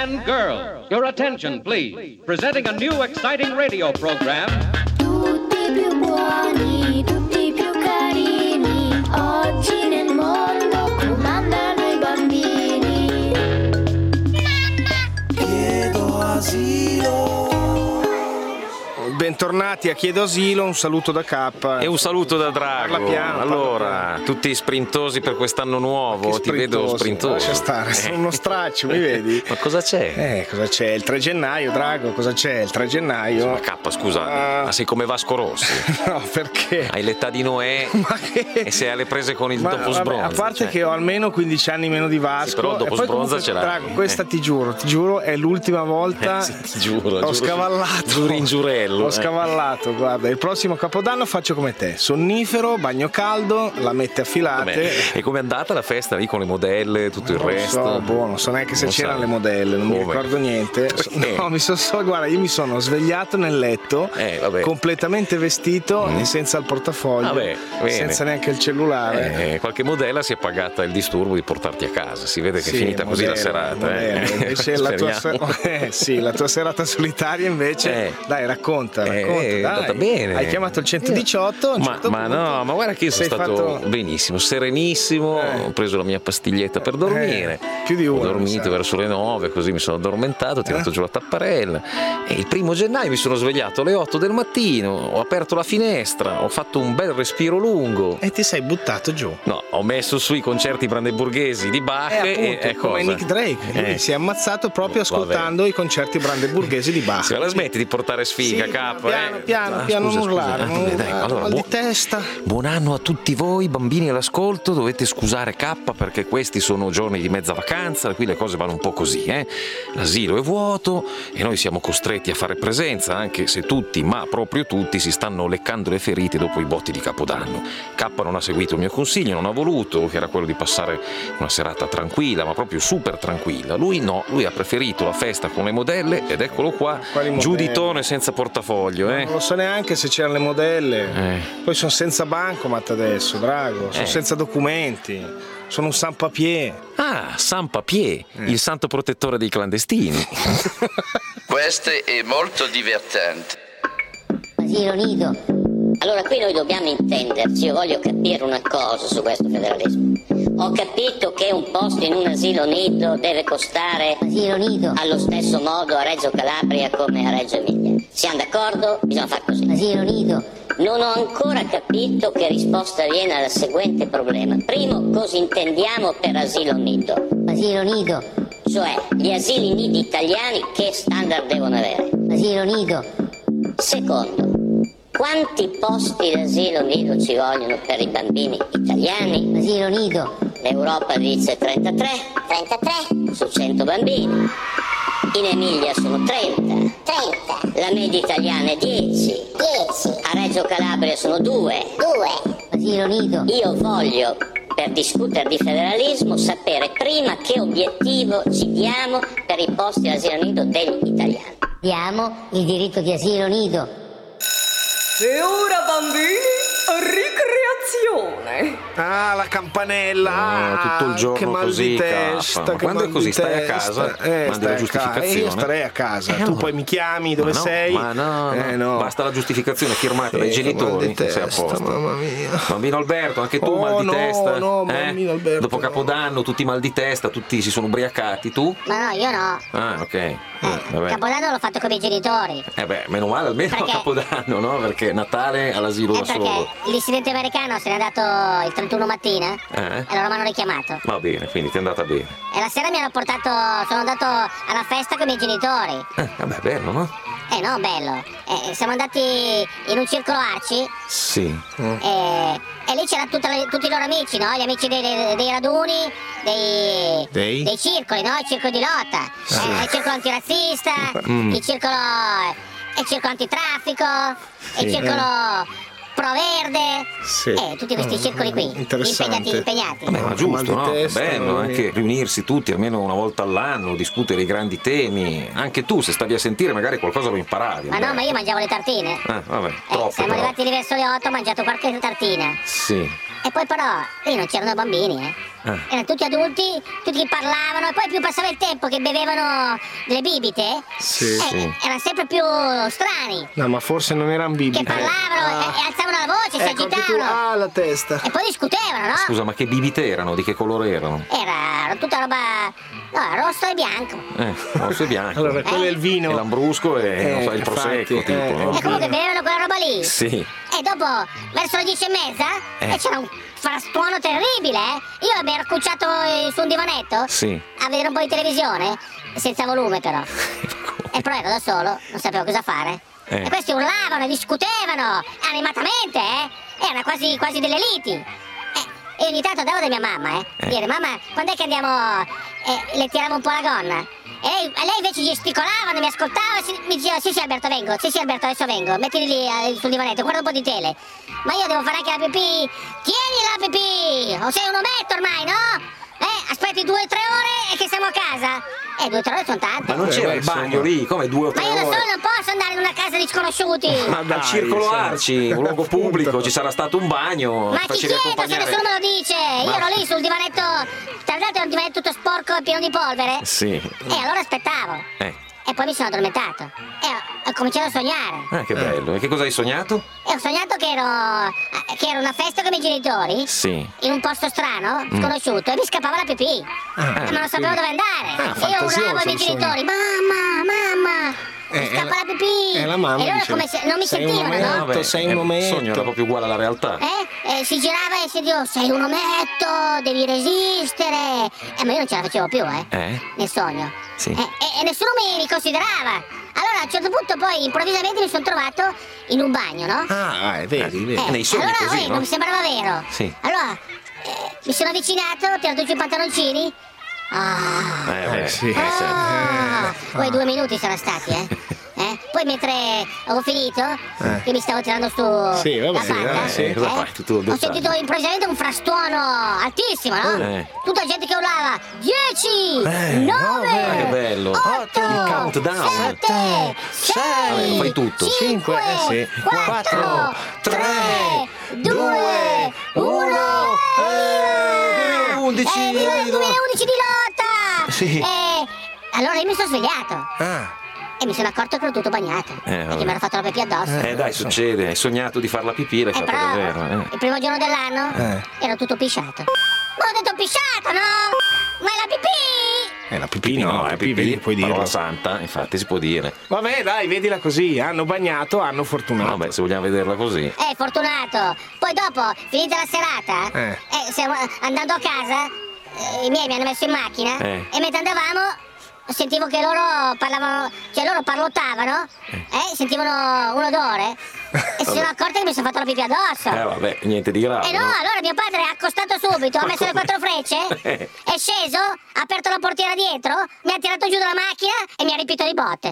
and girls, your attention, please. Presenting a new exciting radio program. Tutti più buoni, tutti più carini, oggi nel mondo comandano i bambini. Chiedo asilo. Bentornati a Chiedo Asilo, un saluto da K. E un saluto da Drago. Parla piano, allora, tutti sprintosi per quest'anno nuovo, ti vedo sprintoso. Lascia stare, sono uno straccio, mi vedi? Ma cosa c'è? Cosa c'è? Il 3 gennaio, Drago, cosa c'è? Il 3 gennaio. Ma K, scusa, ma sei come Vasco Rossi? No, perché? Hai l'età di Noè e sei alle prese con il dopo sbronza. A parte che ho almeno 15 anni meno di Vasco. Sì, però dopo sbronza ce l'hai. Drago, questa ti giuro, è l'ultima volta. Sì, ti giuro. Ho scavallato. Giuri in giurello. Ho scavallato, guarda, il prossimo Capodanno faccio come te, sonnifero, bagno caldo, lamette affilate. E com'è andata la festa lì con le modelle, tutto il resto? Non so neanche se c'erano le modelle, non mi ricordo niente. No, guarda, io mi sono svegliato nel letto, completamente vestito e senza il portafoglio, senza neanche il cellulare. Qualche modella si è pagata il disturbo di portarti a casa, si vede che è finita così la serata. Invece la tua serata solitaria invece, dai, racconta, è andata bene. Hai chiamato il 118? Ma guarda che io sono stato benissimo, serenissimo, ho preso la mia pastiglietta per dormire, più di una, ho dormito verso le 9, così mi sono addormentato, ho tirato giù la tapparella e il 1 gennaio mi sono svegliato alle 8 del mattino, ho aperto la finestra, ho fatto un bel respiro lungo e ti sei buttato giù. No, ho messo sui concerti brandeburghesi di Bach e come Nick Drake, lui si è ammazzato proprio ascoltando i concerti brandeburghesi di Bach. Se la smetti di portare sfiga, piano, non urlare, mal di testa. Buon anno a tutti voi bambini all'ascolto, dovete scusare K perché questi sono giorni di mezza vacanza, qui le cose vanno un po' così, l'asilo è vuoto e noi siamo costretti a fare presenza, anche se tutti, ma proprio tutti, si stanno leccando le ferite dopo i botti di Capodanno. K non ha seguito il mio consiglio, non ha voluto, che era quello di passare una serata tranquilla, ma proprio super tranquilla. Lui no, lui ha preferito la festa con le modelle ed eccolo qua, giù di tono e senza portafoglio. Non lo so neanche se c'erano le modelle. Poi sono senza bancomat adesso, Drago, sono senza documenti, sono un sans-papier. Ah, sans-papier, il santo protettore dei clandestini. Questo è molto divertente. Asilo nido. Allora qui noi dobbiamo intenderci, io voglio capire una cosa su questo federalismo. Ho capito che un posto in un asilo nido deve costare allo stesso modo a Reggio Calabria come a Reggio Emilia. Siamo d'accordo? Bisogna fare così. Asilo nido. Non ho ancora capito che risposta viene al seguente problema. Primo, cosa intendiamo per asilo nido? Asilo nido. Cioè, gli asili nidi italiani che standard devono avere? Asilo nido. Secondo, quanti posti d'asilo nido ci vogliono per i bambini italiani? Asilo nido. L'Europa dice 33 su 100 bambini. In Emilia sono 30. La media italiana è 10. A Reggio Calabria sono 2. Asilo nido. Io voglio, per discutere di federalismo, sapere prima che obiettivo ci diamo per i posti d'asilo nido degli italiani. Diamo il diritto di asilo nido. E ora bambini, ricreazione. Ah, la campanella. Tutto il giorno che mal così, di testa, ma quando è così stai a casa, mandi la giustificazione. Io starei a casa, tu poi mi chiami dove sei. Ma no, basta la giustificazione firmata dai genitori e sei a posto. Mamma mia. Bambino Alberto, anche tu mal di testa? No, bambino Alberto. Dopo Capodanno tutti mal di testa, tutti si sono ubriacati, tu? Ma no, io no. Ah, ok. Vabbè. Capodanno l'ho fatto con i miei genitori. Meno male almeno a Capodanno, no? Perché Natale all'asilo da solo. Perché il dissidente americano se n'è andato il 31 mattina e allora mi hanno richiamato. Va bene, quindi ti è andata bene. E la sera sono andato alla festa con i miei genitori. Vabbè, bello, no? No, bello. Siamo andati in un circolo Arci. Sì. E lì c'erano tutti i loro amici, no? Gli amici dei raduni, dei circoli, no? Il circolo di lotta, il circolo antirazzista, il circolo antitraffico, il circolo Pro Verde, tutti questi circoli qui, impegnati. Vabbè, ma giusto, no? È bello anche riunirsi tutti almeno una volta all'anno, discutere i grandi temi. Anche tu, se stavi a sentire, magari qualcosa lo imparavi. Ma no, ma io mangiavo le tartine. Vabbè, troppo. Siamo arrivati lì verso le 8, ho mangiato qualche tartina. Sì. E poi però lì non c'erano bambini, erano tutti adulti, tutti che parlavano, e poi più passava il tempo che bevevano le bibite, erano sempre più strani. No, ma forse non erano bibite. Che parlavano e alzavano la voce, si agitavano. La testa. E poi discutevano, no? Scusa, ma che bibite erano? Di che colore erano? Era tutta roba, rosso e bianco. Rosso e bianco. Allora, quello è il vino. E l'ambrusco e non so, il prosecco, infatti, tipo, no? E comunque bevevano quella roba lì. Sì. E dopo, verso le 10:30, c'era un frastuono terribile, Io mi ero accucciato su un divanetto a vedere un po' di televisione, senza volume però. E però ero da solo, non sapevo cosa fare. E questi urlavano, discutevano, animatamente, Erano quasi delle liti. E ogni tanto andavo da mia mamma, dire: mamma, quando è che andiamo? Le tiravo un po' la gonna. E lei invece gesticolava, non mi ascoltava, mi diceva: sì Alberto vengo, sì Alberto adesso vengo, mettili lì sul divanetto, guarda un po' di tele. Ma io devo fare anche la pipì. Tieni la pipì, o sei un ometto ormai, no? Aspetti 2 o 3 ore e che siamo a casa. 2 o 3 ore sono tante. Ma non c'era il bagno lì, come 2 o 3 ore? Ma io da solo non posso andare in una casa di sconosciuti. Ma dal circolo Arci, un luogo pubblico, ci sarà stato un bagno. Ma chi chiede se nessuno me lo dice? Io ero lì sul divanetto, tra l'altro era un divanetto tutto sporco e pieno di polvere. Sì. E allora aspettavo. E poi mi sono addormentato. E ho cominciato a sognare. Che bello. E che cosa hai sognato? E ho sognato che ero una festa con i miei genitori. Sì. In un posto strano, sconosciuto, e mi scappava la pipì. Ma non sapevo dove andare. E io urlavo ai miei genitori: mamma! Mi scappa la pipì! La mamma e loro dice, come se non mi sentivano, no? Sei un ometto. Il sogno era proprio uguale alla realtà. Si girava e si diceva: sei un ometto, devi resistere. Ma io non ce la facevo più, nel sogno. Sì. E nessuno mi considerava. Allora a un certo punto poi improvvisamente mi sono trovato in un bagno, no? Vedi. Nei sogni allora così, no? non mi sembrava vero. Sì. Allora mi sono avvicinato, ho tirato giù i pantaloncini. Poi 2 minuti sono stati, Poi mentre ho finito, che mi stavo tirando su la patta, ho sentito improvvisamente un frastuono altissimo, no? Tutta gente che urlava: 10, 9, che bello. 8, il countdown. 7, 6, fai tutto. 5, 4, 3, 2, 1, 2011 di lotta! Sì. Allora io mi sono svegliato. E mi sono accorto che ero tutto bagnato. Perché mi ero fatto la pipì addosso. Dai, succede. Hai sognato di far la pipì, l'hai fatto davvero. Il primo giorno dell'anno ero tutto pisciato. Ma ho detto pisciato, no? Ma è la pipì! La pipì no, la pipì puoi dire. Parola santa, infatti si può dire. Vabbè, dai, vedila così. Hanno bagnato, hanno fortunato. Vabbè, se vogliamo vederla così. Fortunato. Poi dopo, finita la serata, andando a casa, i miei mi hanno messo in macchina e mentre andavamo sentivo che loro parlavano, cioè loro parlottavano, sentivano un odore e si sono accorti che mi sono fatto la pipì addosso. Vabbè, niente di grave. No, allora mio padre ha accostato subito, ha messo le 4 frecce, è sceso, ha aperto la portiera dietro, mi ha tirato giù dalla macchina e mi ha riempito di botte.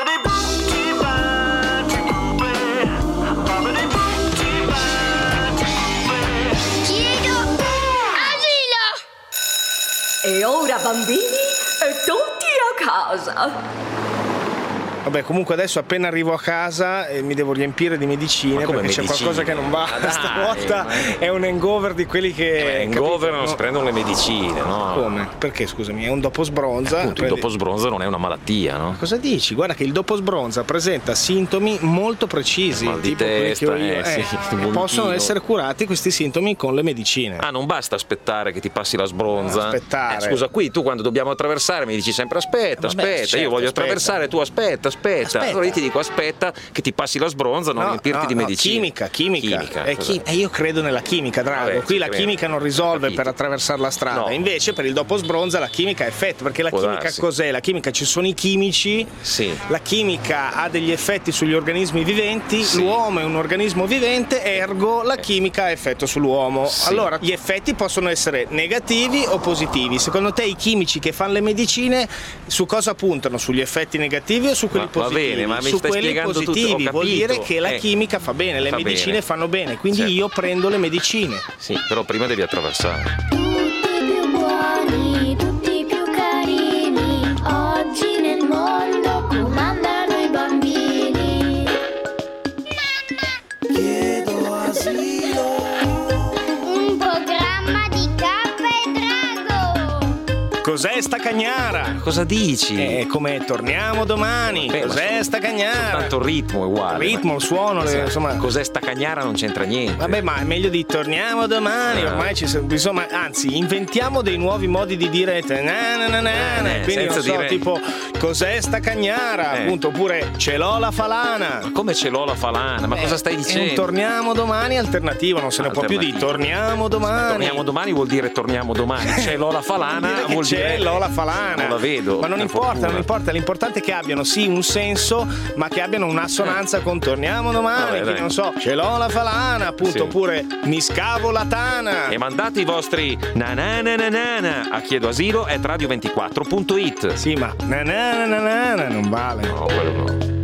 E ora bambini, tutti a casa. Vabbè, comunque adesso appena arrivo a casa mi devo riempire di medicine perché c'è qualcosa che non va. Stavolta è un hangover di quelli che hangover non si prendono le medicine, no? Come? Perché scusami, è un dopo sbronza. Il dopo sbronza non è una malattia, no? Cosa dici? Guarda che il dopo sbronza presenta sintomi molto precisi, mal di tipo testa, quelli che e possono essere curati questi sintomi con le medicine. Non basta aspettare che ti passi la sbronza. Aspettare. Scusa, qui tu quando dobbiamo attraversare mi dici sempre aspetta, certo, io voglio attraversare, tu aspetta. Allora io ti dico aspetta che ti passi la sbronza, non riempirti di medicina. Chimica. Io credo nella chimica, Drago. Vabbè, qui la chimica non risolve per attraversare la strada. No. Invece per il dopo sbronza la chimica ha effetto, perché la chimica darsi. cos'è? La chimica, ci sono i chimici. Sì. La chimica ha degli effetti sugli organismi viventi. Sì. L'uomo è un organismo vivente, ergo la chimica ha effetto sull'uomo. Sì. Allora gli effetti possono essere negativi o positivi. Secondo te i chimici che fanno le medicine su cosa puntano? Sugli effetti negativi o su quelli positivi? Va bene, ma mi su stai quelli spiegando positivi tutto, vuol dire che la chimica fa bene, le medicine fanno bene, quindi certo. io prendo le medicine. Sì, però prima devi attraversare. Tutti più buoni, tutti più carini, oggi nel mondo comandano i bambini. Chiedo asilo. Un cos'è sta cagnara? Cosa dici? È come torniamo domani. Cos'è sta cagnara? Soltanto il ritmo è uguale. Il ritmo, il suono, insomma. Cos'è sta cagnara non c'entra niente. Vabbè, ma è meglio di torniamo domani. Ormai insomma, anzi, inventiamo dei nuovi modi di dire quindi non so, dire... tipo cos'è sta cagnara, appunto, oppure ce l'ho la falana. Ma come ce l'ho la falana? Ma cosa stai dicendo? È un torniamo domani alternativo, non se ne può più di torniamo domani. Torniamo domani vuol dire torniamo domani. Ce l'ho la falana vuol dire ce l'ho la falana. Non la vedo. Ma non importa, l'importante è che abbiano sì un senso, ma che abbiano un'assonanza con torniamo domani. Quindi non so, ce l'ho la falana, appunto, oppure mi scavo la tana. E mandate i vostri nananana a chiedoasilo@radio24.it. Sì, ma nananana non vale. No, quello no.